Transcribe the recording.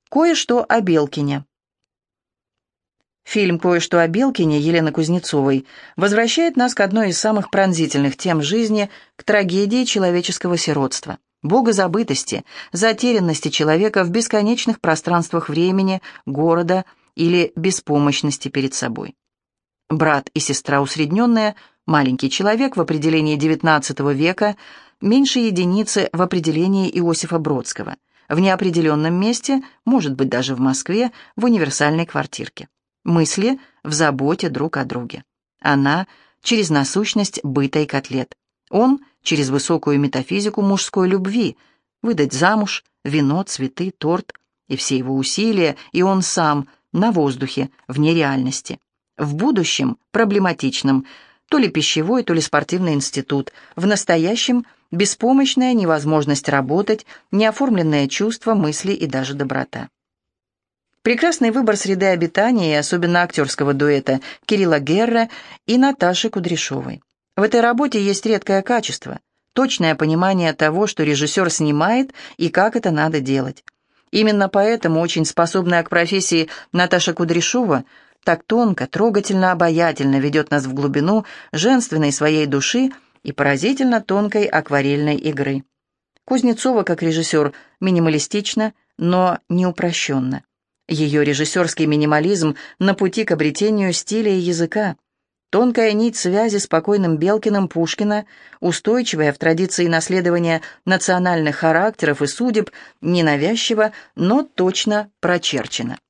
Кое-что о Белкине. Фильм «Кое-что о Белкине» Елены Кузнецовой возвращает нас к одной из самых пронзительных тем жизни, к трагедии человеческого сиротства, богозабытости, затерянности человека в бесконечных пространствах времени, города или беспомощности перед собой. Брат и сестра усредненные, маленький человек в определении XIX века, меньше единицы в определении Иосифа Бродского, в неопределенном месте, может быть даже в Москве, в универсальной квартирке. Мысли в заботе друг о друге. Она через насущность быта и котлет. Он через высокую метафизику мужской любви. Выдать замуж, вино, цветы, торт. И все его усилия, и он сам на воздухе, вне реальности. В будущем проблематичном, то ли пищевой, то ли спортивный институт. В настоящем беспомощная невозможность работать, неоформленное чувство, мысли и даже доброта. Прекрасный выбор среды обитания и особенно актерского дуэта Кирилла Герра и Наташи Кудряшовой. В этой работе есть редкое качество – точное понимание того, что режиссер снимает и как это надо делать. Именно поэтому очень способная к профессии Наташа Кудряшова так тонко, трогательно, обаятельно ведет нас в глубину женственной своей души и поразительно тонкой акварельной игры. Кузнецова, как режиссер, минималистична, но не упрощенно. Ее режиссерский минимализм на пути к обретению стиля и языка. Тонкая нить связи с покойным Белкиным Пушкина, устойчивая в традиции наследования национальных характеров и судеб, ненавязчиво, но точно прочерчена.